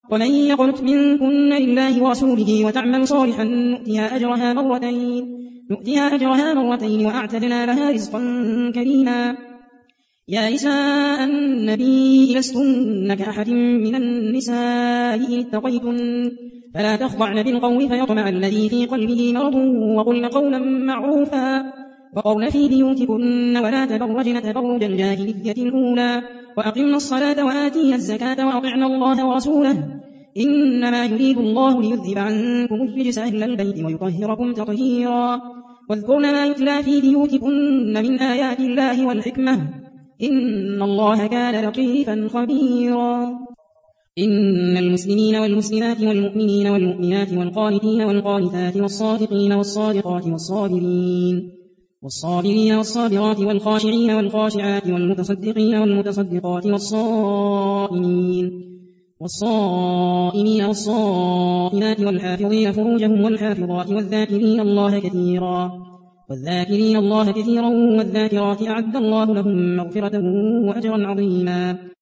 ومن يقنت منكن لله ورسوله وتعمل صالحا نؤتها أجرها مرتين وأعتدنا لها رزقا كريما. يا نساء النبي لستن كأحد من النساء إن اتقيتن فلا تخضعن بالقول فيطمع الذي في قلبه مرض وقلن قولا معروفا وقرن في بيوتكن ولا تبرجن تبرج الجاهلية الأولى وأقمن الصلاة وآتين الزكاة وأطعن الله ورسوله إنما يريد الله ليذهب عنكم الرجس أهل البيت ويطهركم تطهيرا. واذكرن ما يتلى في بيوتكن من آيات الله والحكمة إن الله كان لطيفا خبيرا. إن المسلمين والمسلمات والمؤمنين والمؤمنات والقانتين والقانتات والصادقين والصادقات والصابرين والصابرات والخاشعين والخاشعات والمتصدقين والمتصدقات والصائمين والصائمات والحافظين فروجهم والحافظات والذاكرين الله كثيرا والذاكرات أعد الله لهم مغفرة وأجرا عظيما.